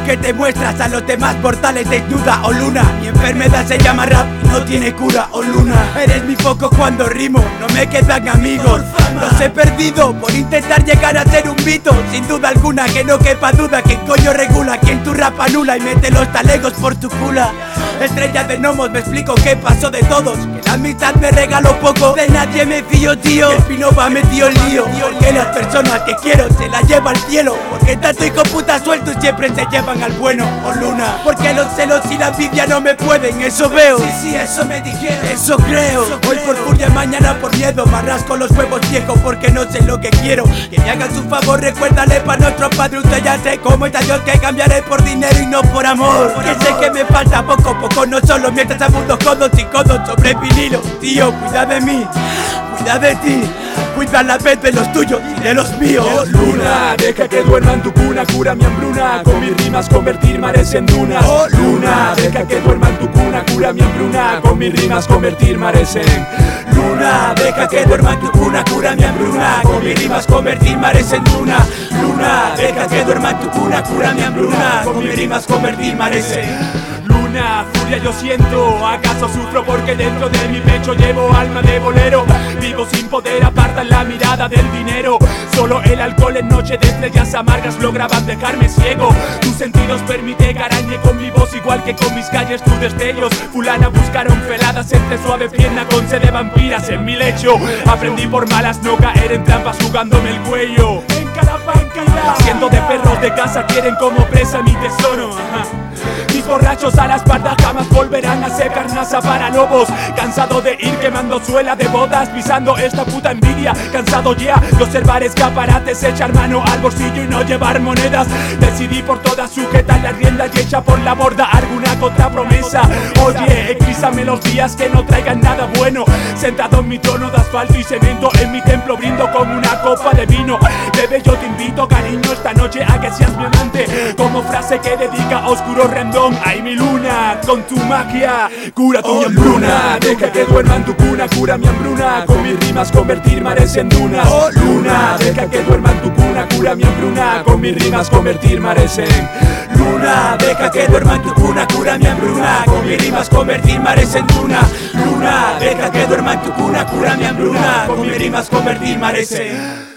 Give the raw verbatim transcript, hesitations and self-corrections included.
que te muestras a los demás mortales desnuda, oh luna. Mi enfermedad se llama rap y no tiene cura, oh luna. Eres mi foco cuando rimo, no me quedan amigos. Los he perdido por intentar llegar a ser un mito. Sin duda alguna que no quepa duda, que coño regula quien tu rap anula y mete los talegos por tu cula. Estrella de gnomos, me explico qué pasó de todos, que la amistad me regaló poco, de nadie me fío, tío. El Pinova metió el lío, porque las personas que quiero se las lleva al cielo. Porque tanto hijo puta suelto siempre se llevan al bueno, oh luna. Porque los celos y la envidia no me pueden, eso veo. Sí, sí, eso me dijeron, eso creo. Hoy por furia, mañana por miedo, me rasco los huevos viejos porque no sé lo que quiero. Que me hagan su favor, recuérdale pa' nuestro padre. Usted ya sé cómo está Dios, que cambiaré por dinero y no por amor. Que sé que me falta poco a poco, no solo mientras apunto codos y codos sobre vinilo. Tío, cuida de mí, cuida de ti, cuida a la vez de los tuyos y de los míos. Oh luna, deja que duerma en tu cuna, cura mi hambruna, con mis rimas convertir mares en dunas. Oh luna, deja que duerma en tu cuna, cura mi hambruna, con mis rimas convertir mares en luna. Deja que duerma en tu cuna, cura mi hambruna, con mis rimas convertir mares en duna. Luna, deja que duerma en tu cuna, cura mi hambruna, con mis rimas convertir mares en luna. Furia yo siento, acaso sufro porque dentro de mi pecho llevo alma de bolero. Vivo sin poder, apartan la mirada del dinero. Solo el alcohol en noche de estrellas amargas lograban dejarme ciego. Tus sentidos permite que arañe con mi voz igual que con mis calles tus destellos. Fulana buscaron peladas entre suave pierna con sed de vampiras en mi lecho. Aprendí por malas no caer en trampas jugándome el cuello. En cada banquilla, siendo de perros de casa quieren como presa mi tesoro. Ajá. Mis borrachos a la espalda jamás volverán a ser carnaza para lobos. Cansado de ir quemando suela de botas, pisando esta puta envidia. Cansado ya de observar escaparates, echar mano al bolsillo y no llevar monedas. Decidí por todas sujetar la rienda y echa por la borda alguna otra promesa. Oye, eclízame los días que no traigan nada bueno. Sentado en mi trono de asfalto y cemento, en mi templo brindo con una copa de vino. Bebé, yo te invito, cariño, esta noche a que seas mi amante. Como frase que dedica a oscuro rendón. Ay, mi luna, con tu magia cura tu oh, luna. Deja que duerma en tu cuna, cura mi hambruna, con mis rimas convertir mares en dunas. Oh luna, deja que duerma en tu cuna, cura mi hambruna, con mis rimas convertir mares en luna. Deja que duerma en tu cuna, cura mi hambruna, con mis rimas convertir mares en duna. Luna, deja que duerma en tu cuna, cura mi hambruna, con mis rimas convertir mares en